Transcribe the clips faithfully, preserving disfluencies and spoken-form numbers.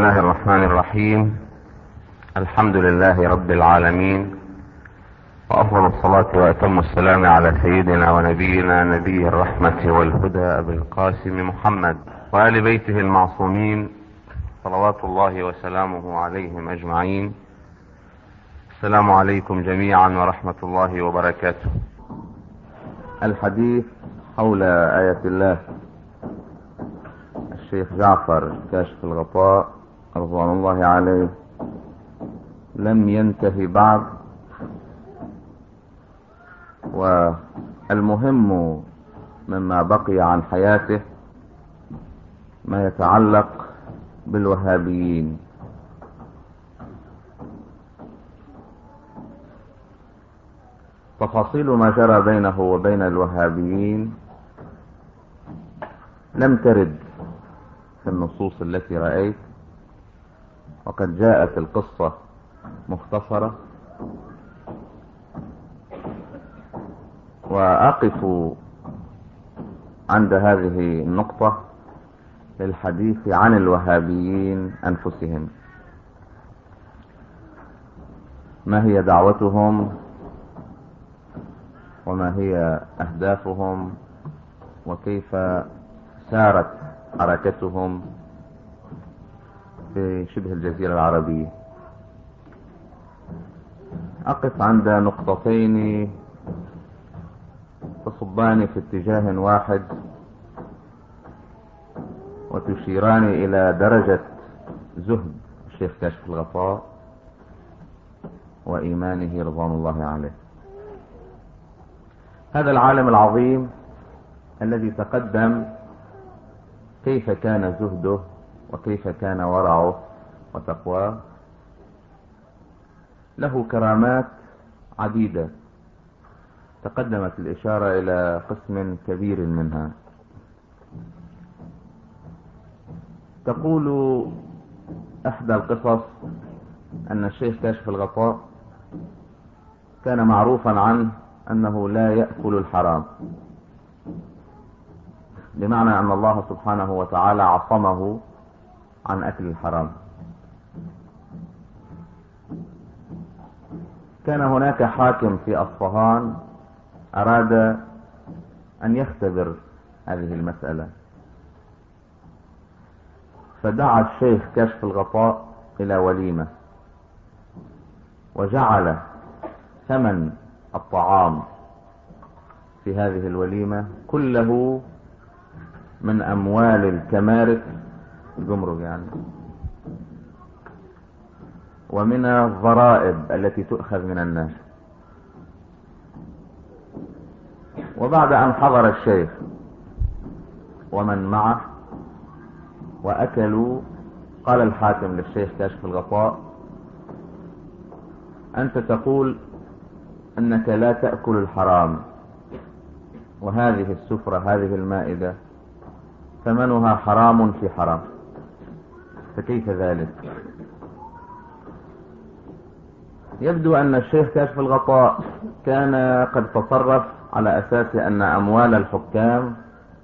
الله الرحمن الرحيم. الحمد لله رب العالمين، وأفضل الصلاة وأتم السلام على سيدنا ونبينا نبي الرحمة والهدى أبي القاسم محمد وآل بيته المعصومين صلوات الله وسلامه عليهم أجمعين. السلام عليكم جميعا ورحمة الله وبركاته. الحديث حول آية الله. الشيخ جعفر كاشف الغطاء رضوان الله عليه لم ينتهي بعد، والمهم مما بقي عن حياته ما يتعلق بالوهابيين. تفاصيل ما جرى بينه وبين الوهابيين لم ترد في النصوص التي رأيت، وقد جاءت القصة مختصرة، وأقف عند هذه النقطة للحديث عن الوهابيين أنفسهم. ما هي دعوتهم، وما هي أهدافهم، وكيف سارت حركتهم في شبه الجزيرة العربية. أقف عند نقطتين تصبان في اتجاه واحد وتشيران إلى درجة زهد الشيخ كاشف الغطاء وإيمانه رضوان الله عليه. هذا العالم العظيم الذي تقدم كيف كان زهده وكيف كان ورعه وتقواه، له كرامات عديدة تقدمت الإشارة إلى قسم كبير منها. تقول إحدى القصص أن الشيخ كاشف الغطاء كان معروفا عنه أنه لا يأكل الحرام، بمعنى أن الله سبحانه وتعالى عصمه عن أكل الحرام. كان هناك حاكم في أصفهان أراد أن يختبر هذه المسألة، فدعا الشيخ كاشف الغطاء إلى وليمة، وجعل ثمن الطعام في هذه الوليمة كله من أموال الكمارك الجمرك يعني، ومن الضرائب التي تؤخذ من الناس. وبعد أن حضر الشيخ ومن معه وأكلوا، قال الحاكم للشيخ كاشف الغطاء: أنت تقول أنك لا تأكل الحرام، وهذه السفرة هذه المائدة ثمنها حرام في حرام، فكيف ذلك؟ يبدو أن الشيخ كاشف الغطاء كان قد تصرف على أساس أن أموال الحكام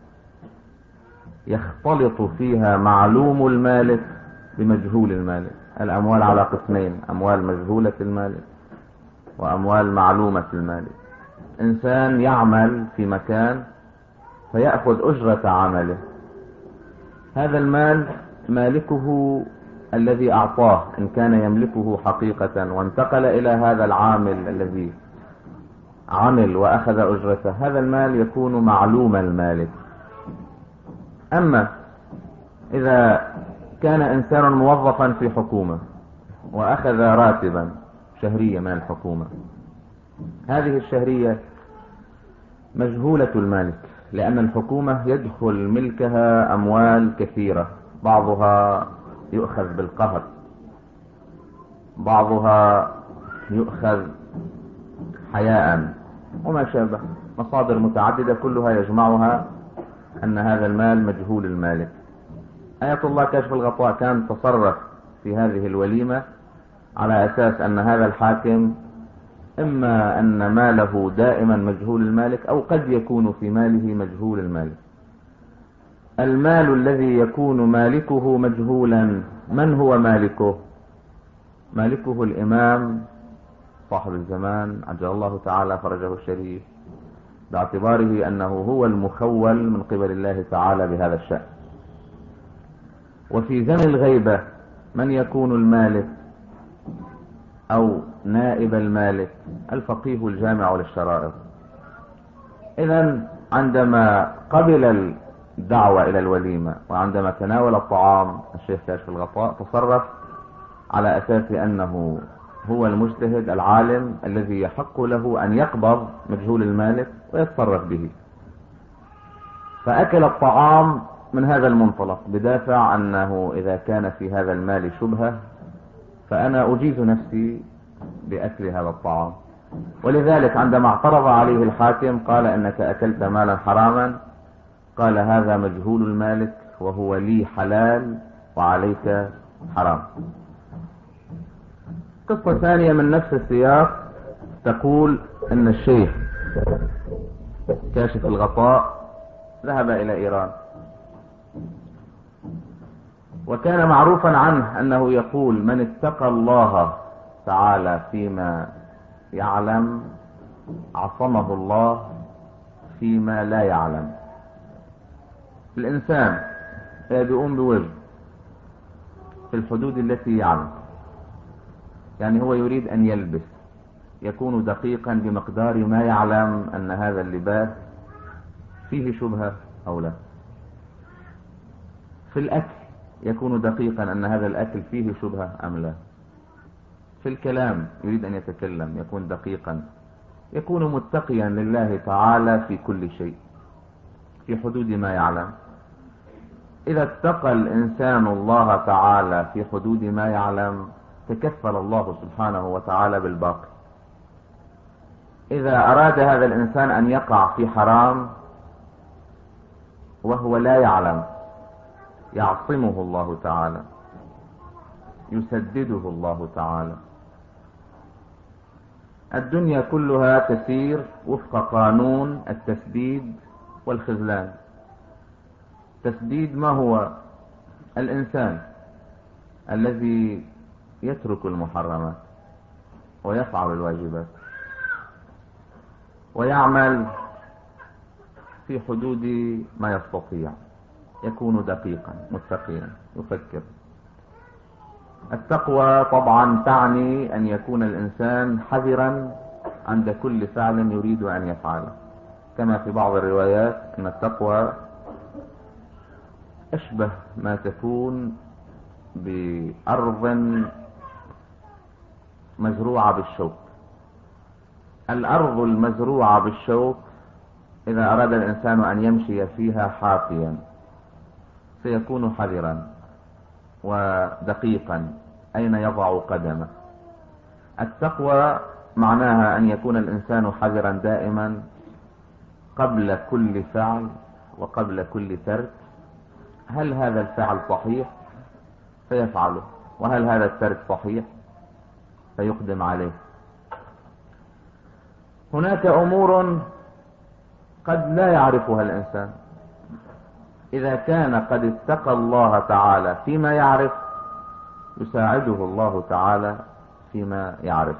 يختلط فيها معلوم المالك بمجهول المالك. الأموال على قسمين: أموال مجهولة المالك وأموال معلومة المالك. إنسان يعمل في مكان فيأخذ أجرة عمله، هذا المال مالكه الذي أعطاه إن كان يملكه حقيقة وانتقل إلى هذا العامل الذي عمل وأخذ أجرته، هذا المال يكون معلوم المالك. أما إذا كان إنسان موظفا في حكومة وأخذ راتبا شهرية من الحكومة، هذه الشهرية مجهولة المالك، لأن الحكومة يدخل ملكها أموال كثيرة، بعضها يؤخذ بالقهر، بعضها يؤخذ حياء، وما شابه، مصادر متعددة كلها يجمعها أن هذا المال مجهول المالك. آية الله كاشف الغطاء كان تصرف في هذه الوليمة على أساس أن هذا الحاكم إما أن ماله دائما مجهول المالك، أو قد يكون في ماله مجهول المالك. المال الذي يكون مالكه مجهولا، من هو مالكه؟ مالكه الإمام صاحب الزمان عجل الله تعالى فرجه الشريف، باعتباره أنه هو المخول من قبل الله تعالى بهذا الشأن. وفي زمن الغيبة من يكون المالك أو نائب المالك؟ الفقيه الجامع للشرائط. إذن عندما قبل الدعوة إلى الوليمة وعندما تناول الطعام الشيخ كاشف الغطاء تصرف على أساس أنه هو المجتهد العالم الذي يحق له أن يقبض مجهول المالك ويتصرف به، فأكل الطعام من هذا المنطلق بدافع أنه إذا كان في هذا المال شبهة فأنا أجيز نفسي بأكل هذا الطعام. ولذلك عندما اعترض عليه الحاكم قال إنك أكلت مالا حراما، قال هذا مجهول المالك وهو لي حلال وعليك حرام. قصة ثانية من نفس السياق تقول ان الشيخ كاشف الغطاء ذهب الى ايران، وكان معروفا عنه انه يقول من اتقى الله تعالى فيما يعلم عصمه الله فيما لا يعلم. الانسان يقوم بوزن في الحدود التي يعلم، يعني هو يريد ان يلبس يكون دقيقا بمقدار ما يعلم ان هذا اللباس فيه شبهة او لا. في الاكل يكون دقيقا ان هذا الاكل فيه شبهة ام لا. في الكلام يريد ان يتكلم يكون دقيقا، يكون متقيا لله تعالى في كل شيء في حدود ما يعلم. اذا اتقى الانسان الله تعالى في حدود ما يعلم تكفل الله سبحانه وتعالى بالباقي. اذا اراد هذا الانسان ان يقع في حرام وهو لا يعلم يعصمه الله تعالى، يسدده الله تعالى. الدنيا كلها تسير وفق قانون التسديد والخذلان. تسديد ما هو؟ الانسان الذي يترك المحرمات ويفعل الواجبات ويعمل في حدود ما يستطيع، يكون دقيقا متقيا يفكر. التقوى طبعا تعني ان يكون الانسان حذرا عند كل فعل يريد ان يفعله، كما في بعض الروايات ان التقوى اشبه ما تكون بارض مزروعة بالشوك. الارض المزروعة بالشوك اذا اراد الانسان ان يمشي فيها حافيا سيكون حذرا ودقيقا اين يضع قدمه. التقوى معناها ان يكون الانسان حذرا دائما قبل كل فعل وقبل كل ترك. هل هذا الفعل صحيح فيفعله، وهل هذا الترك صحيح فيقدم عليه. هناك امور قد لا يعرفها الانسان، اذا كان قد اتقى الله تعالى فيما يعرف يساعده الله تعالى فيما يعرف.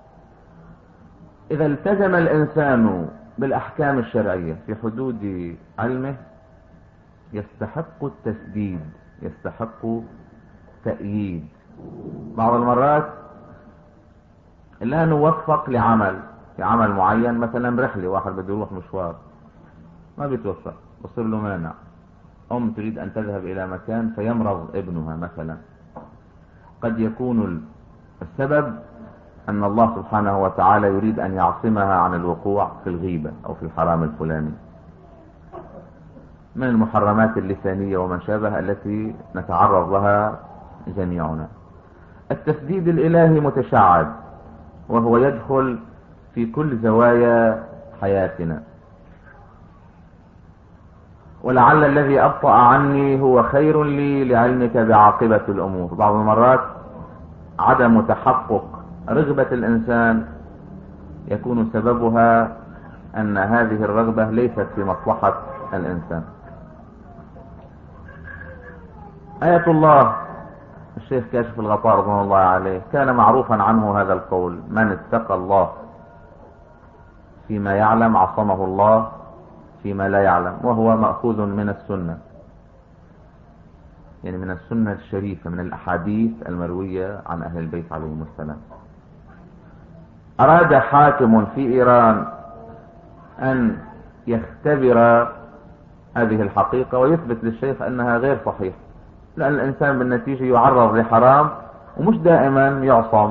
اذا التزم الانسان بالاحكام الشرعية في حدود علمه يستحق التسديد، يستحق تأييد. بعض المرات لا نوفق لعمل لعمل معين، مثلا رحلة واحد بده يروح مشوار ما بيتوفق، بصير له مانع. ام تريد ان تذهب الى مكان فيمرض ابنها مثلا، قد يكون السبب ان الله سبحانه وتعالى يريد ان يعصمها عن الوقوع في الغيبة او في الحرام الفلاني من المحرمات اللسانية وما شابه التي نتعرض لها جميعنا. التسديد الالهي متشعب وهو يدخل في كل زوايا حياتنا، ولعل الذي أبطأ عني هو خير لي لعلمك بعاقبة الأمور. بعض المرات عدم تحقق رغبة الإنسان يكون سببها أن هذه الرغبة ليست في مصلحة الإنسان. آية الله الشيخ كاشف الغطاء رضوان الله عليه كان معروفا عنه هذا القول: من اتقى الله فيما يعلم عصمه الله فيما لا يعلم، وهو مأخوذ من السنة، يعني من السنة الشريفة، من الأحاديث المروية عن أهل البيت عليهم السلام. أراد حاكم في إيران أن يختبر هذه الحقيقة ويثبت للشيخ أنها غير صحيحة، لأن الإنسان بالنتيجة يعرض لحرام ومش دائما يعصم.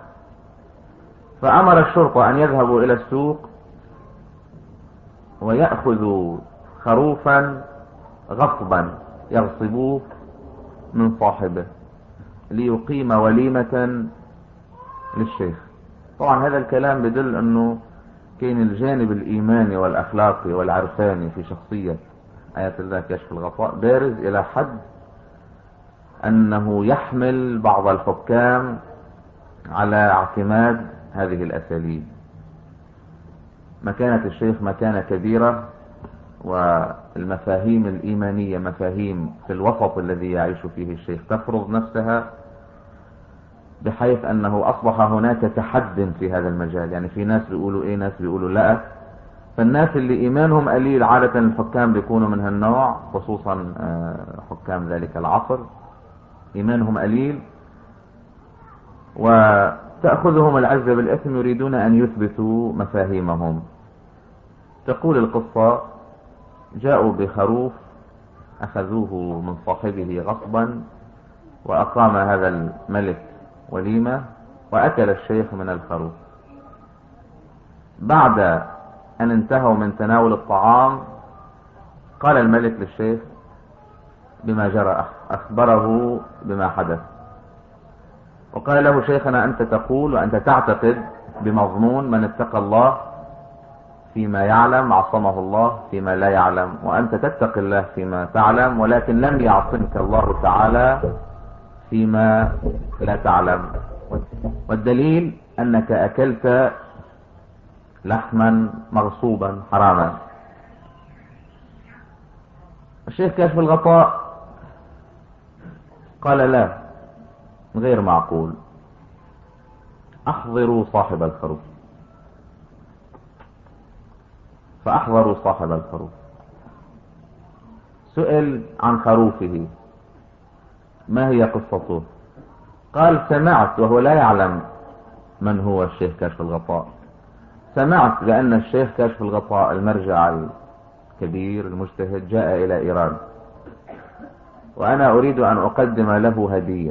فأمر الشرطة أن يذهبوا إلى السوق ويأخذوا خروفا غصبا يغصبوه من صاحبه ليقيم وليمة للشيخ. طبعا هذا الكلام بدل أنه كان الجانب الإيماني والأخلاقي والعرفاني في شخصية آية الله كشف الغطاء بارز إلى حد أنه يحمل بعض الحكام على اعتماد هذه الأساليب. مكانة الشيخ مكانة كبيرة، والمفاهيم الإيمانية مفاهيم في الوسط الذي يعيش فيه الشيخ تفرض نفسها، بحيث أنه أصبح هناك تحد في هذا المجال. يعني في ناس بيقولوا إيه، ناس بيقولوا لا. فالناس اللي إيمانهم قليل عادة الحكام بيكونوا من هالنوع، خصوصا حكام ذلك العصر إيمانهم قليل وتأخذهم العزة بالإثم، يريدون أن يثبتوا مفاهيمهم. تقول القصة: جاءوا بخروف أخذوه من صاحبه غصبا، وأقام هذا الملك وليمة وأكل الشيخ من الخروف. بعد أن انتهوا من تناول الطعام قال الملك للشيخ بما جرى، أخبره بما حدث، وقال له: شيخنا، أنت تقول وأنت تعتقد بمضمون من اتقى الله فيما يعلم عصمه الله فيما لا يعلم، وأنت تتقي الله فيما تعلم، ولكن لم يعصمك الله تعالى فيما لا تعلم، والدليل أنك أكلت لحما مغصوبا حراما. الشيخ كاشف الغطاء قال: لا، غير معقول، احضروا صاحب الخروف. فاحضروا صاحب الخروف. سئل عن خروفه ما هي قصته، قال: سمعت، وهو لا يعلم من هو الشيخ كاشف الغطاء، سمعت بأن الشيخ كاشف الغطاء المرجع الكبير المجتهد جاء إلى إيران، وأنا أريد أن أقدم له هدية،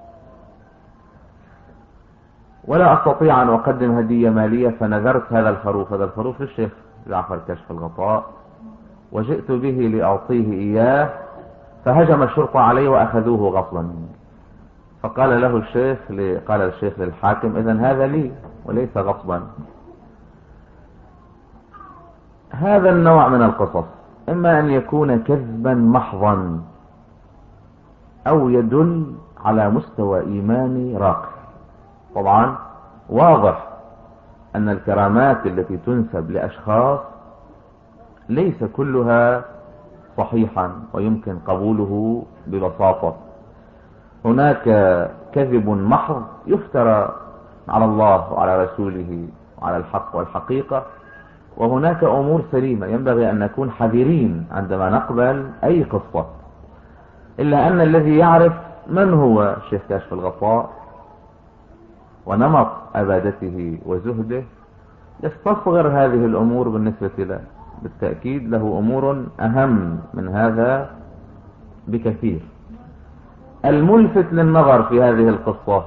ولا أستطيع أن أقدم هدية مالية، فنذرت هذا الخروف هذا الخروف للشيخ جعفر كشف الغطاء، وجئت به لأعطيه إياه، فهجم الشرطة عليه وأخذوه غصبا. فقال له الشيخ قال الشيخ للحاكم: إذن هذا لي وليس غصبا. هذا النوع من القصص إما أن يكون كذبا محضا، أو يدل على مستوى إيماني راقي. طبعا واضح أن الكرامات التي تنسب لأشخاص ليس كلها صحيحا ويمكن قبوله ببساطة. هناك كذب محض يفترى على الله وعلى رسوله وعلى الحق والحقيقة، وهناك أمور سليمة ينبغي أن نكون حذرين عندما نقبل أي قصة. إلا أن الذي يعرف من هو الشيخ كاشف الغطاء ونمط عبادته وزهده يستصغر هذه الأمور بالنسبة له. بالتأكيد له أمور أهم من هذا بكثير. الملفت للنظر في هذه القصة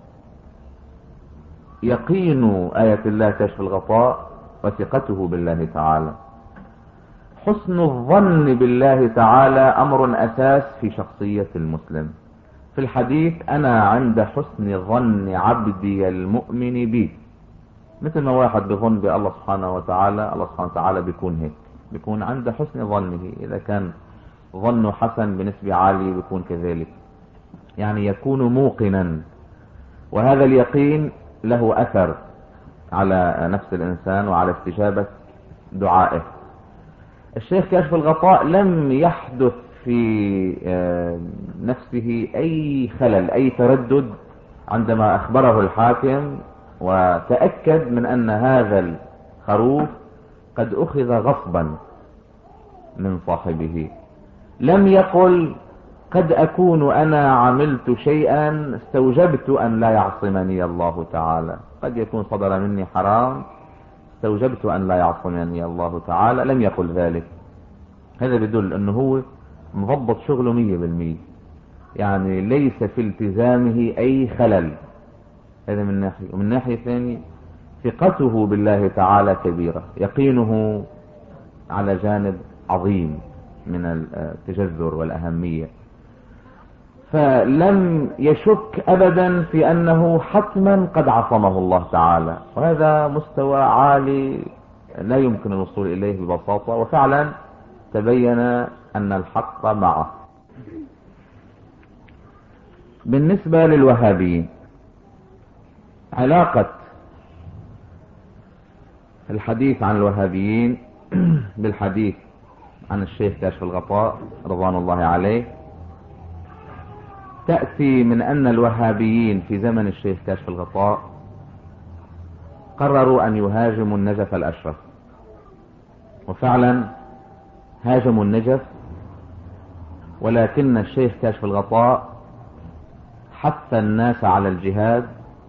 يقين آية الله كشف الغطاء وثقته بالله تعالى. حسن الظن بالله تعالى أمر أساس في شخصية المسلم. في الحديث: أنا عند حسن ظن عبدي المؤمن بي. مثل ما واحد بظن بالله سبحانه وتعالى، الله سبحانه وتعالى بيكون هيك، بيكون عند حسن ظنه. إذا كان ظنه حسن بنسبة عالية بيكون كذلك، يعني يكون موقنا، وهذا اليقين له أثر على نفس الإنسان وعلى استجابة دعائه. الشيخ كاشف الغطاء لم يحدث في نفسه أي خلل أي تردد عندما أخبره الحاكم وتأكد من أن هذا الخروف قد أخذ غصبا من صاحبه. لم يقل قد أكون أنا عملت شيئا استوجبت أن لا يعصمني الله تعالى، قد يكون صدر مني حرام استوجبت أن لا يعصمني الله تعالى. لم يقل ذلك. هذا يدل أنه هو مضبط شغله مية بالمية، يعني ليس في التزامه أي خلل. هذا من ناحية. ومن ناحية ثانية ثقته بالله تعالى كبيرة، يقينه على جانب عظيم من التجذر والأهمية، فلم يشك أبدا في أنه حتما قد عصمه الله تعالى. وهذا مستوى عالي لا يمكن الوصول إليه ببساطة، وفعلا تبين أن الحق معه. بالنسبة للوهابيين، علاقة الحديث عن الوهابيين بالحديث عن الشيخ كاشف الغطاء رضوان الله عليه تأتي من أن الوهابيين في زمن الشيخ كاشف الغطاء قرروا أن يهاجموا النجف الأشرف، وفعلا هاجموا النجف، ولكن الشيخ كاشف الغطاء حث الناس على الجهاد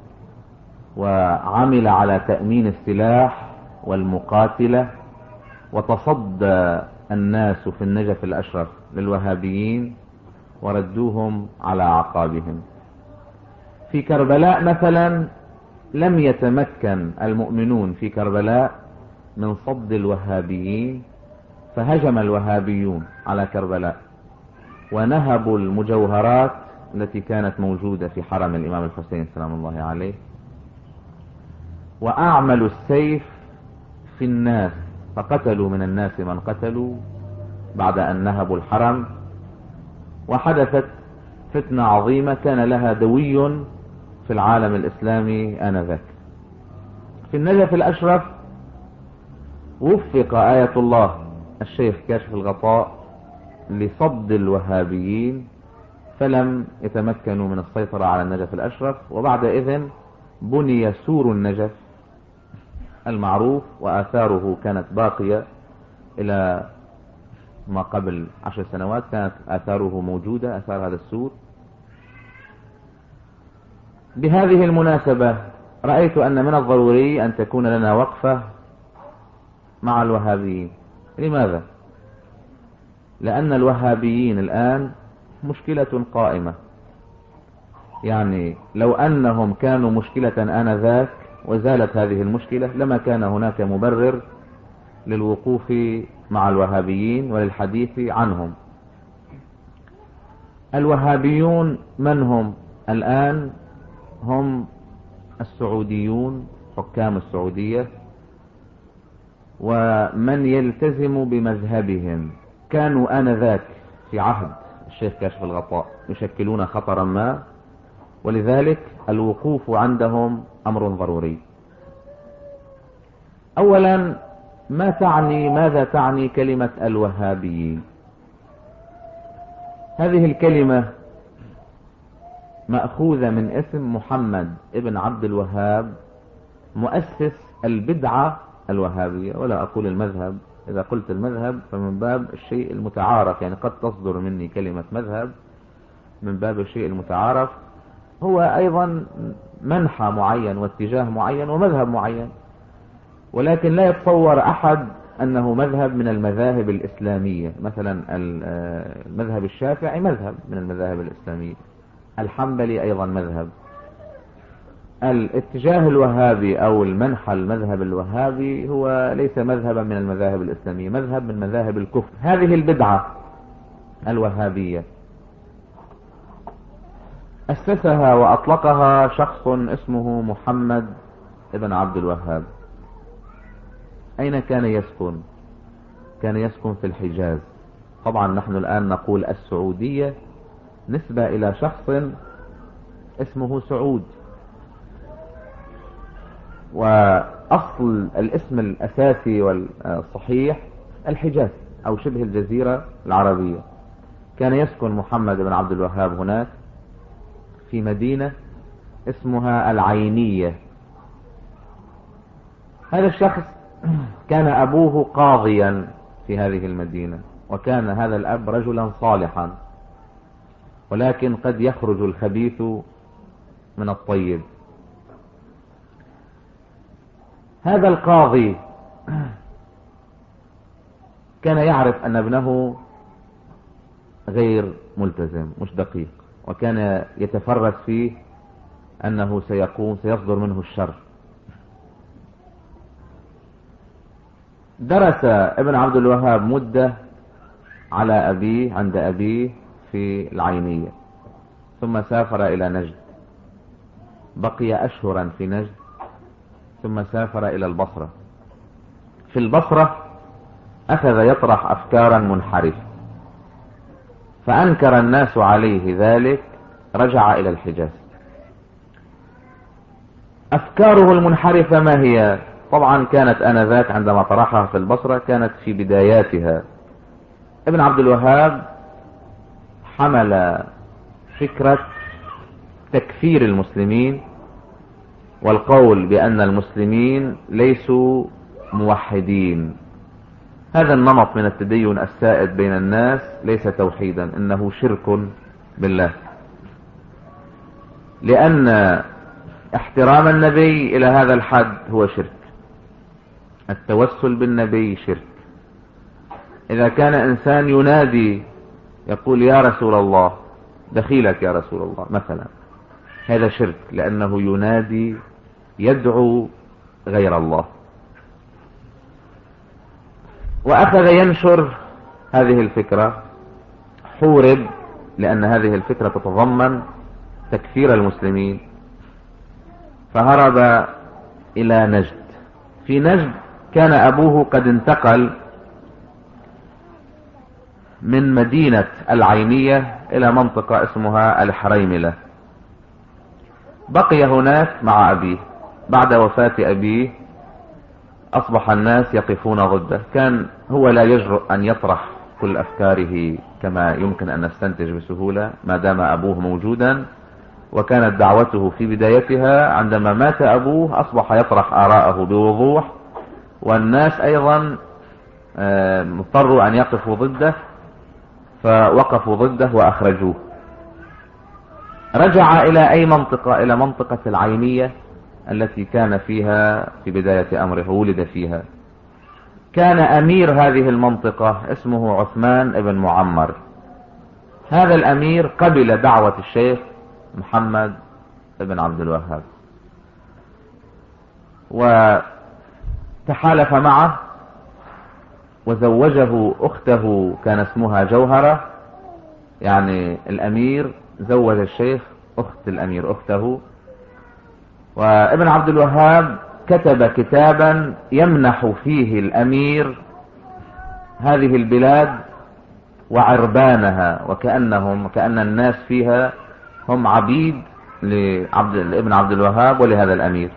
وعمل على تأمين السلاح والمقاتلة، وتصدى الناس في النجف الأشرف للوهابيين وردوهم على أعقابهم. في كربلاء مثلا لم يتمكن المؤمنون في كربلاء من صد الوهابيين، فهجم الوهابيون على كربلاء ونهبوا المجوهرات التي كانت موجودة في حرم الإمام الحسين سلام الله عليه، وأعملوا السيف في الناس، فقتلوا من الناس من قتلوا بعد أن نهبوا الحرم. وحدثت فتنة عظيمة كان لها دوي في العالم الإسلامي آنذاك. في النجف الأشرف وفق آية الله الشيخ كاشف الغطاء لصد الوهابيين، فلم يتمكنوا من السيطرة على النجف الأشرف، وبعد إذن بني سور النجف المعروف، وآثاره كانت باقية إلى ما قبل عشر سنوات، كانت آثاره موجودة، آثار هذا السور. بهذه المناسبة رأيت أن من الضروري أن تكون لنا وقفة مع الوهابيين. لماذا؟ لأن الوهابيين الآن مشكلة قائمة، يعني لو أنهم كانوا مشكلة آنذاك وزالت هذه المشكلة لما كان هناك مبرر للوقوف مع الوهابيين وللحديث عنهم. الوهابيون من هم الآن؟ هم السعوديون، حكام السعودية، ومن يلتزم بمذهبهم. كانوا آنذاك في عهد الشيخ كاشف الغطاء يشكلون خطرا ما، ولذلك الوقوف عندهم أمر ضروري. أولا، ما تعني ماذا تعني كلمة الوهابيين؟ هذه الكلمة مأخوذة من اسم محمد ابن عبد الوهاب مؤسس البدعة الوهابية، ولا أقول المذهب. إذا قلت المذهب فمن باب الشيء المتعارف، يعني قد تصدر مني كلمة مذهب من باب الشيء المتعارف، هو أيضا منحى معين واتجاه معين ومذهب معين، ولكن لا يتصور أحد أنه مذهب من المذاهب الإسلامية. مثلا المذهب الشافعي مذهب من المذاهب الإسلامية، الحنبلي أيضا مذهب. الاتجاه الوهابي أو المنحى المذهب الوهابي هو ليس مذهبا من المذاهب الإسلامية، مذهب من مذاهب الكفر. هذه البدعة الوهابية أسسها وأطلقها شخص اسمه محمد ابن عبد الوهاب. أين كان يسكن؟ كان يسكن في الحجاز. طبعا نحن الآن نقول السعودية نسبة إلى شخص اسمه سعود، وأصل الاسم الأساسي والصحيح الحجاز أو شبه الجزيرة العربية. كان يسكن محمد بن عبد الوهاب هناك في مدينة اسمها العينية. هذا الشخص كان أبوه قاضيا في هذه المدينة، وكان هذا الأب رجلا صالحا، ولكن قد يخرج الخبيث من الطيب. هذا القاضي كان يعرف أن ابنه غير ملتزم، مش دقيق، وكان يتفرس فيه أنه سيقوم سيصدر منه الشر. درس ابن عبد الوهاب مدة على أبيه عند أبيه في العينية، ثم سافر إلى نجد، بقي أشهرا في نجد، ثم سافر إلى البصرة. في البصرة أخذ يطرح أفكارا منحرفة، فأنكر الناس عليه ذلك، رجع إلى الحجاز. أفكاره المنحرفة ما هي؟ طبعا كانت آنذاك عندما طرحها في البصرة كانت في بداياتها. ابن عبد الوهاب حمل فكرة تكفير المسلمين والقول بأن المسلمين ليسوا موحدين. هذا النمط من التدين السائد بين الناس ليس توحيدا، إنه شرك بالله، لأن احترام النبي إلى هذا الحد هو شرك، التوسل بالنبي شرك. إذا كان إنسان ينادي يقول يا رسول الله، دخيلك يا رسول الله مثلا، هذا شرك، لأنه ينادي يدعو غير الله. وأخذ ينشر هذه الفكرة، حورب، لأن هذه الفكرة تتضمن تكفير المسلمين، فهرب إلى نجد. في نجد كان أبوه قد انتقل من مدينة العينية إلى منطقة اسمها الحريملة، بقي هناك مع أبيه. بعد وفاة أبيه أصبح الناس يقفون ضده، كان هو لا يجرؤ أن يطرح كل أفكاره كما يمكن أن نستنتج بسهولة ما دام أبوه موجودا، وكانت دعوته في بدايتها. عندما مات أبوه أصبح يطرح آراءه بوضوح، والناس أيضا مضطروا أن يقفوا ضده، فوقفوا ضده وأخرجوه. رجع إلى أي منطقة؟ إلى منطقة العينية التي كان فيها في بداية أمره، ولد فيها. كان أمير هذه المنطقة اسمه عثمان بن معمر. هذا الأمير قبل دعوة الشيخ محمد بن عبد الوهاب، وتحالف معه وزوجه أخته كان اسمها جوهرة، يعني الأمير زوج الشيخ أخت الأمير أخته. وابن عبد الوهاب كتب كتابا يمنح فيه الأمير هذه البلاد وعربانها، وكأنهم كأن الناس فيها هم عبيد لعبد لابن عبد الوهاب ولهذا الأمير.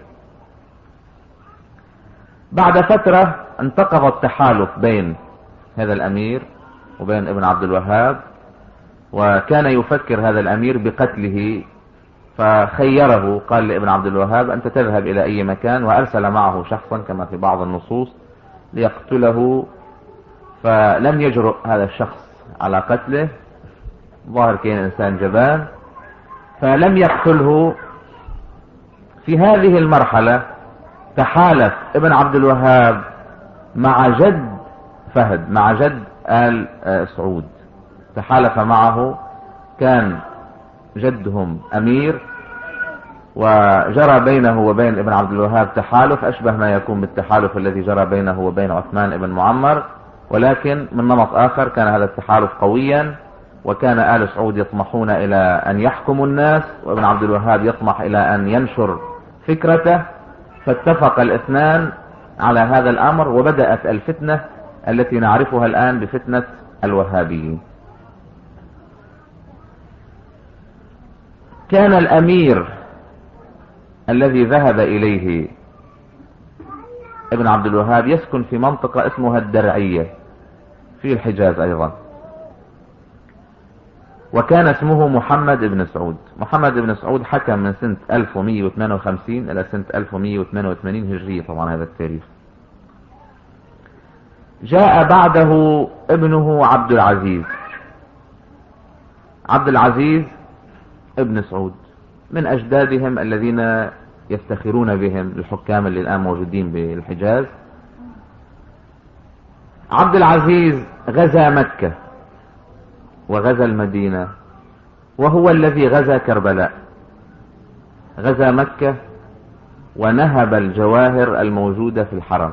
بعد فترة انتقض التحالف بين هذا الأمير وبين ابن عبد الوهاب، وكان يفكر هذا الأمير بقتله، فخيره، قال لابن عبد الوهاب أنت تذهب إلى أي مكان، وأرسل معه شخصا كما في بعض النصوص ليقتله، فلم يجرؤ هذا الشخص على قتله، ظاهر كان إنسان جبان، فلم يقتله. في هذه المرحلة تحالف ابن عبد الوهاب مع جد فهد، مع جد آل سعود، تحالف معه، كان جدهم أمير، وجرى بينه وبين ابن عبد الوهاب تحالف أشبه ما يكون بالتحالف الذي جرى بينه وبين عثمان بن معمر، ولكن من نمط آخر. كان هذا التحالف قويا، وكان آل سعود يطمحون إلى أن يحكموا الناس، وابن عبد الوهاب يطمح إلى أن ينشر فكرته، فاتفق الاثنان على هذا الأمر، وبدأت الفتنة التي نعرفها الآن بفتنة الوهابيين. كان الأمير الذي ذهب إليه ابن عبد الوهاب يسكن في منطقة اسمها الدرعية في الحجاز أيضا. وكان اسمه محمد بن سعود. محمد بن سعود حكم من سنة ألف ومئة وثمانية وخمسين إلى سنة ألف ومئة وثمانية وثمانين هجرية، طبعا هذا التاريخ. جاء بعده ابنه عبد العزيز. عبد العزيز ابن سعود من أجدادهم الذين يفتخرون بهم الحكام اللي الآن موجودين بالحجاز. عبد العزيز غزا مكة وغزا المدينة، وهو الذي غزا كربلاء. غزا مكة ونهب الجواهر الموجودة في الحرم،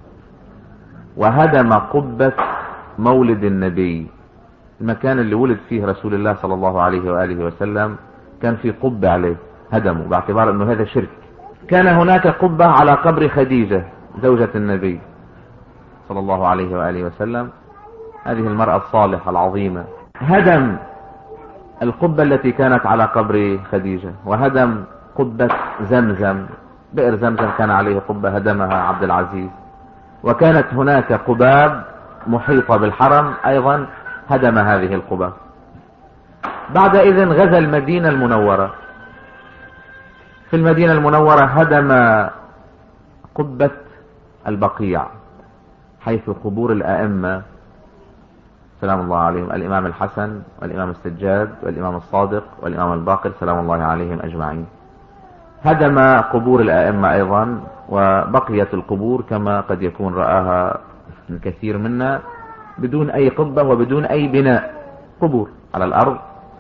وهدم قبة مولد النبي، المكان اللي ولد فيه رسول الله صلى الله عليه وآله وسلم كان في قبة عليه، هدمه باعتبار انه هذا شرك. كان هناك قبة على قبر خديجة زوجة النبي صلى الله عليه وآله وسلم، هذه المرأة الصالحة العظيمة. هدم القبة التي كانت على قبر خديجة، وهدم قبة زمزم، بئر زمزم كان عليه قبة هدمها عبد العزيز. وكانت هناك قباب محيطة بالحرم أيضا هدم هذه القباب. بعد إذن غزا المدينة المنورة. في المدينة المنورة هدم قبة البقيع حيث قبور الآئمة سلام الله عليهم، الإمام الحسن والإمام السجاد والإمام الصادق والإمام الباقر سلام الله عليهم أجمعين. هدم قبور الآئمة أيضا، وبقيت القبور كما قد يكون رآها الكثير منا بدون أي قبة وبدون أي بناء، قبور على الأرض.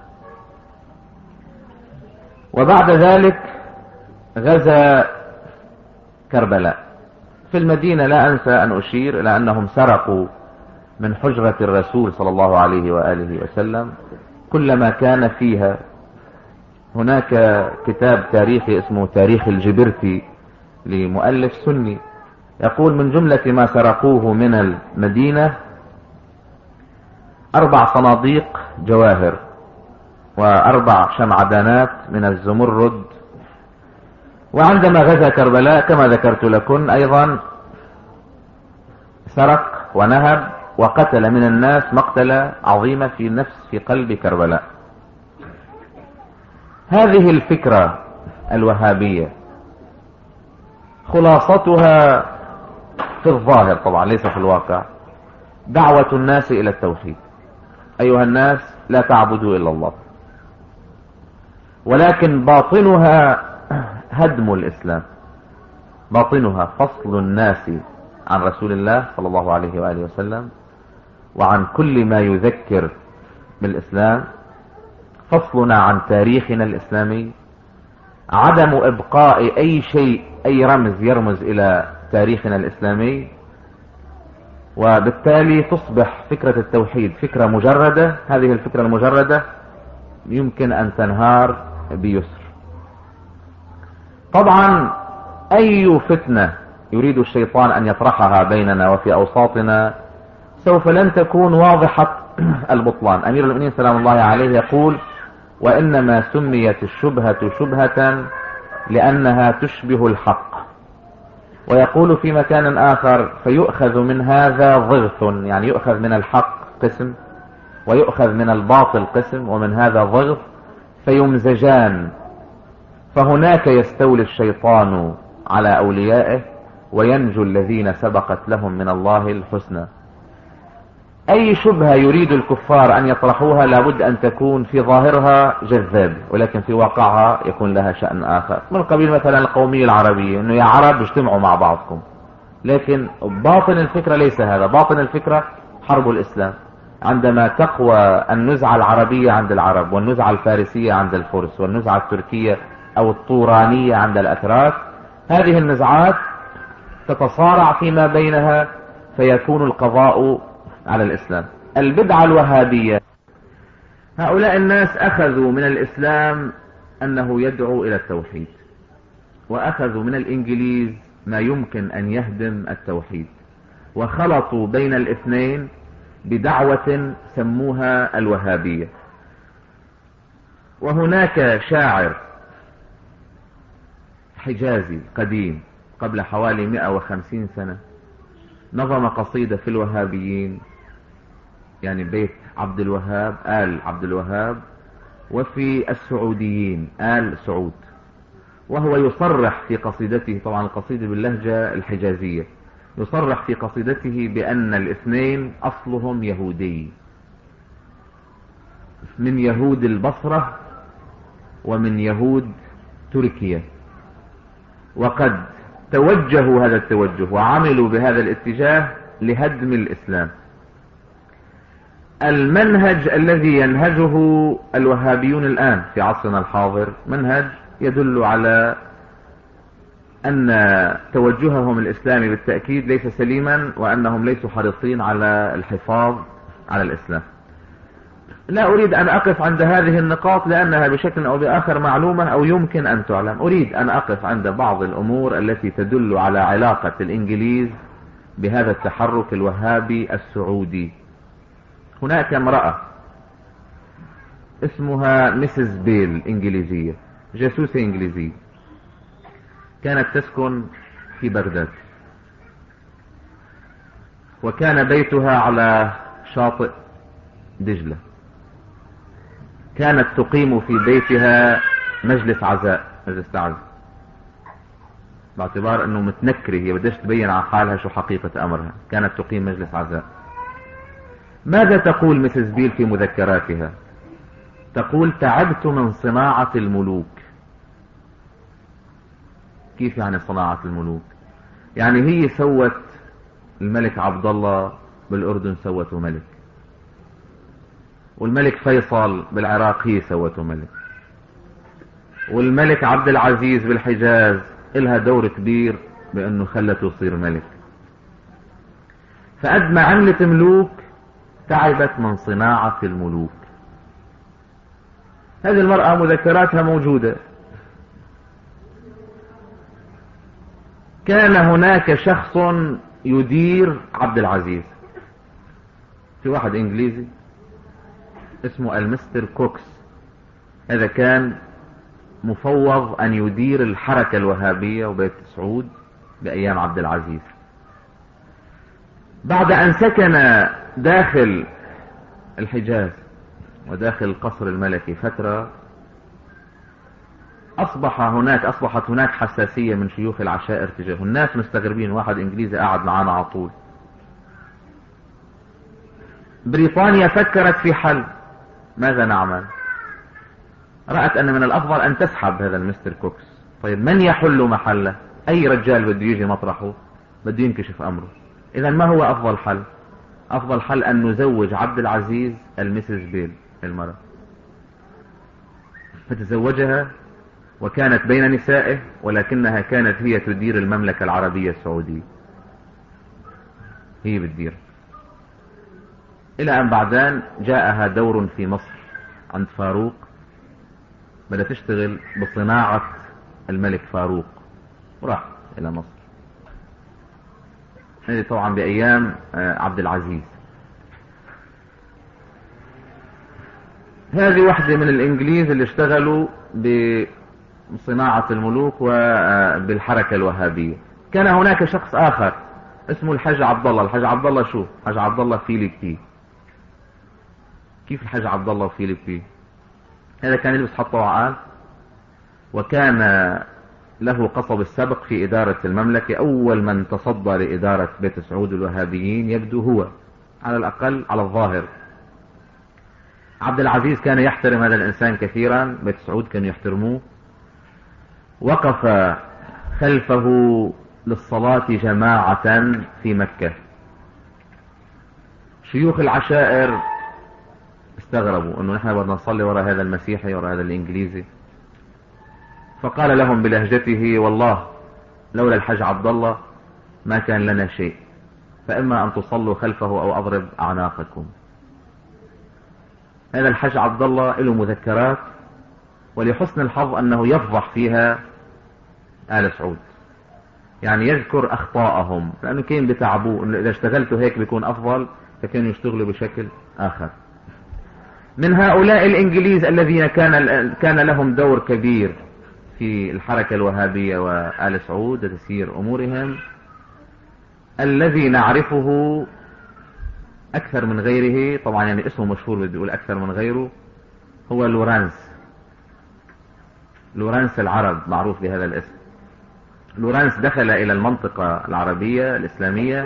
وبعد ذلك غزا كربلاء. في المدينة لا أنسى أن أشير إلى أنهم سرقوا من حجرة الرسول صلى الله عليه وآله وسلم كل ما كان فيها. هناك كتاب تاريخي اسمه تاريخ الجبرتي لمؤلف سني، يقول من جملة ما سرقوه من المدينة أربع صناديق جواهر وأربع شمعدانات من الزمرد. وعندما غزا كربلاء كما ذكرت لكم أيضا سرق ونهب وقتل من الناس مقتلة عظيمة في نفس في قلب كربلاء. هذه الفكرة الوهابية خلاصتها في الظاهر طبعا ليس في الواقع دعوة الناس إلى التوحيد. أيها الناس لا تعبدوا إلا الله، ولكن باطنها هدم الإسلام، باطنها فصل الناس عن رسول الله صلى الله عليه وآله وسلم وعن كل ما يذكر بالإسلام، فصلنا عن تاريخنا الإسلامي، عدم إبقاء أي شيء أي رمز يرمز إلى تاريخنا الإسلامي. وبالتالي تصبح فكرة التوحيد فكرة مجردة. هذه الفكرة المجردة يمكن أن تنهار بيسر. طبعا أي فتنة يريد الشيطان أن يطرحها بيننا وفي أوساطنا سوف لن تكون واضحة البطلان. أمير المؤمنين سلام الله عليه يقول وإنما سميت الشبهة شبهة لأنها تشبه الحق. ويقول في مكان آخر فيؤخذ من هذا ضغث، يعني يؤخذ من الحق قسم ويؤخذ من الباطل قسم، ومن هذا ضغث فيمزجان. فهناك يستولي الشيطان على أوليائه وينجو الذين سبقت لهم من الله الحسنى. أي شبهة يريد الكفار أن يطرحوها لابد أن تكون في ظاهرها جذاب، ولكن في واقعها يكون لها شأن آخر، من قبيل مثلا القومية العربية، أنه يا عرب اجتمعوا مع بعضكم. لكن باطن الفكرة ليس هذا، باطن الفكرة حرب الإسلام. عندما تقوى النزعة العربية عند العرب والنزعة الفارسية عند الفرس والنزعة التركية أو الطورانية عند الأتراك، هذه النزعات تتصارع فيما بينها فيكون القضاء على الإسلام. البدعة الوهابية، هؤلاء الناس أخذوا من الإسلام أنه يدعو إلى التوحيد، وأخذوا من الإنجليز ما يمكن أن يهدم التوحيد، وخلطوا بين الاثنين بدعوة سموها الوهابية. وهناك شاعر حجازي قديم قبل حوالي مئة وخمسين سنة نظم قصيدة في الوهابيين، يعني بيت عبد الوهاب، آل عبد الوهاب وفي السعوديين آل سعود. وهو يصرح في قصيدته، طبعا القصيدة باللهجة الحجازية، يصرح في قصيدته بأن الاثنين أصلهم يهودي، من يهود البصرة ومن يهود تركيا، وقد توجهوا هذا التوجه وعملوا بهذا الاتجاه لهدم الإسلام. المنهج الذي ينهجه الوهابيون الآن في عصرنا الحاضر منهج يدل على أن توجههم الإسلامي بالتأكيد ليس سليما، وأنهم ليسوا حريصين على الحفاظ على الإسلام. لا أريد أن أقف عند هذه النقاط لأنها بشكل أو بآخر معلومة أو يمكن أن تعلم. أريد أن أقف عند بعض الأمور التي تدل على علاقة الإنجليز بهذا التحرك الوهابي السعودي. هناك امرأة اسمها ميسيس بيل، إنجليزية، جاسوسة إنجليزية، كانت تسكن في بغداد، وكان بيتها على شاطئ دجلة. كانت تقيم في بيتها مجلس عزاء، مجلس تعزية، باعتبار انه متنكرة، هي بدها تبين عن حالها شو حقيقة امرها. كانت تقيم مجلس عزاء. ماذا تقول ميسيس بيل في مذكراتها؟ تقول: تعبت من صناعة الملوك. كيف يعني صناعة الملوك؟ يعني هي سوت الملك عبد الله بالاردن سوته ملك، والملك فيصل بالعراق هي سوته ملك، والملك عبد العزيز بالحجاز إلها دور كبير بأنه خلته يصير ملك. فقد ما عملت ملوك تعبت من صناعة الملوك. هذه المرأة مذكراتها موجودة. كان هناك شخص يدير عبد العزيز، في واحد انجليزي اسمه المستر كوكس. هذا كان مفوض ان يدير الحركة الوهابية وبيت سعود بايام عبد العزيز. بعد ان سكن داخل الحجاز وداخل القصر الملكي فترة، اصبح هناك اصبحت هناك حساسية من شيوخ العشائر تجاهه. الناس مستغربين، واحد انجليزي قاعد معانا على طول. بريطانيا فكرت في حل. ماذا نعمل؟ رأت ان من الافضل ان تسحب هذا المستر كوكس. طيب من يحل محله؟ اي رجال بده يجي مطرحه بده ينكشف امره. اذا ما هو افضل حل؟ افضل حل ان نزوج عبد العزيز المسز بيل المرأة. فتزوجها، وكانت بين نسائه، ولكنها كانت هي تدير المملكة العربية السعودية، هي بتدير. الى ان بعدين جاءها دور في مصر عند فاروق، بدأت تشتغل بصناعة الملك فاروق وراح الى مصر. هذه طبعا بايام عبد العزيز. هذه واحدة من الانجليز اللي اشتغلوا بصناعة الملوك وبالحركة الوهابية. كان هناك شخص اخر اسمه الحاج عبد الله. الحاج عبد الله شو؟ الحاج عبد الله فيليبي. كيف الحاج عبد الله فيليبي؟ هذا كان يلبس حط وعقال، وكان له قصب السبق في إدارة المملكة. أول من تصدى لإدارة بيت سعود الوهابيين يبدو هو، على الأقل على الظاهر. عبد العزيز كان يحترم هذا الإنسان كثيرا، بيت سعود كانوا يحترموه. وقف خلفه للصلاة جماعة في مكة. شيوخ العشائر استغربوا انه نحن بدنا نصلي وراء هذا المسيحي وراء هذا الانجليزي. فقال لهم بلهجته: والله لولا الحاج عبد الله ما كان لنا شيء، فاما ان تصلوا خلفه او اضرب اعناقكم. هذا الحاج عبد الله له مذكرات، ولحسن الحظ انه يفضح فيها آل سعود، يعني يذكر اخطاءهم، لانه كان بتعبوه انه اذا اشتغلتوا هيك بيكون افضل، فكانوا يشتغلوا بشكل اخر. من هؤلاء الانجليز الذين كان كان لهم دور كبير في الحركة الوهابية وآل سعود وتسيير امورهم، الذي نعرفه اكثر من غيره، طبعا يعني اسمه مشهور بدي اقول اكثر من غيره، هو لورانس. لورانس العرب معروف بهذا الاسم. لورانس دخل إلى المنطقة العربية الإسلامية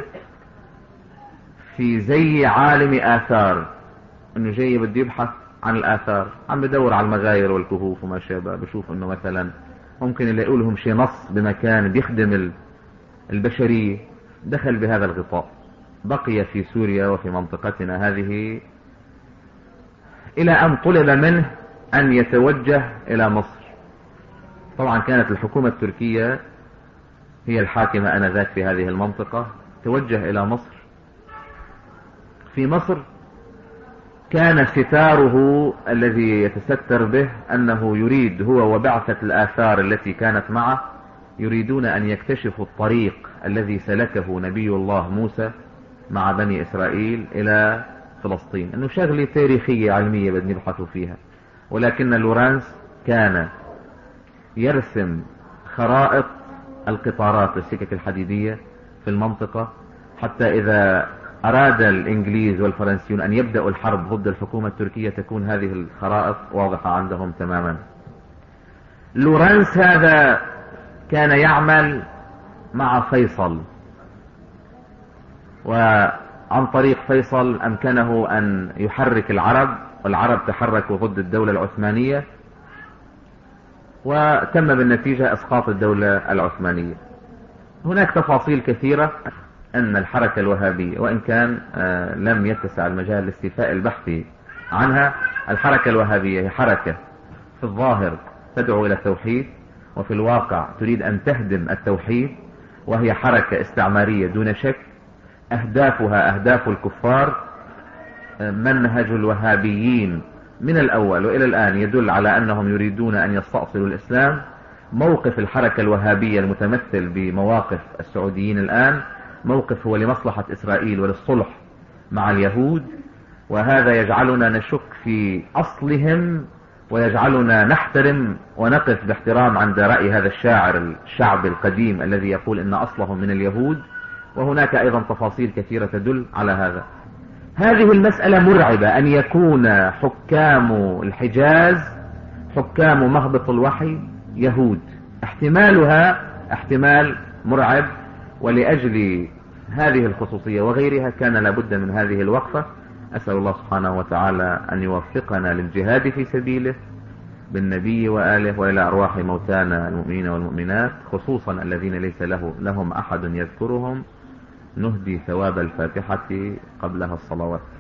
في زي عالم آثار، انه جاي بده يبحث عن الآثار، عم بدور على المغاير والكهوف وما شابه، بشوف انه مثلا ممكن اللي يقول لهم شيء نص بمكان بيخدم البشرية. دخل بهذا الغطاء، بقي في سوريا وفي منطقتنا هذه إلى أن طلب منه أن يتوجه إلى مصر. طبعا كانت الحكومة التركية هي الحاكمة آنذاك في هذه المنطقة. توجه إلى مصر. في مصر كان ستاره الذي يتستر به أنه يريد هو وبعثة الآثار التي كانت معه يريدون أن يكتشفوا الطريق الذي سلكه نبي الله موسى مع بني إسرائيل إلى فلسطين، أنه شغلة تاريخية علمية بدنا نبحثوا فيها. ولكن لورانس كان يرسم خرائط القطارات السكك الحديدية في المنطقة، حتى إذا أراد الإنجليز والفرنسيون أن يبدأوا الحرب ضد الحكومة التركية تكون هذه الخرائط واضحة عندهم تماما. لورانس هذا كان يعمل مع فيصل، وعن طريق فيصل أمكنه أن يحرك العرب، والعرب تحركوا ضد الدولة العثمانية، وتم بالنتيجة إسقاط الدولة العثمانية. هناك تفاصيل كثيرة أن الحركة الوهابية، وإن كان لم يتسع المجال لاستيفاء البحث عنها، الحركة الوهابية هي حركة في الظاهر تدعو إلى التوحيد، وفي الواقع تريد أن تهدم التوحيد، وهي حركة استعمارية دون شك. أهدافها أهداف الكفار. منهج الوهابيين من الأول وإلى الآن يدل على أنهم يريدون أن يستأصلوا الإسلام. موقف الحركة الوهابية المتمثل بمواقف السعوديين الآن موقف هو لمصلحة إسرائيل وللصلح مع اليهود، وهذا يجعلنا نشك في أصلهم، ويجعلنا نحترم ونقف باحترام عند رأي هذا الشاعر الشعبي القديم الذي يقول إن أصلهم من اليهود. وهناك أيضا تفاصيل كثيرة تدل على هذا. هذه المسألة مرعبة، أن يكون حكام الحجاز حكام مهبط الوحي يهود. احتمالها احتمال مرعب، ولأجل هذه الخصوصية وغيرها كان لابد من هذه الوقفة. أسأل الله سبحانه وتعالى أن يوفقنا للجهاد في سبيله بالنبي وآله، وإلى أرواح موتانا المؤمنين والمؤمنات، خصوصا الذين ليس له لهم أحد يذكرهم، نهدي ثواب الفاتحة قبلها الصلوات.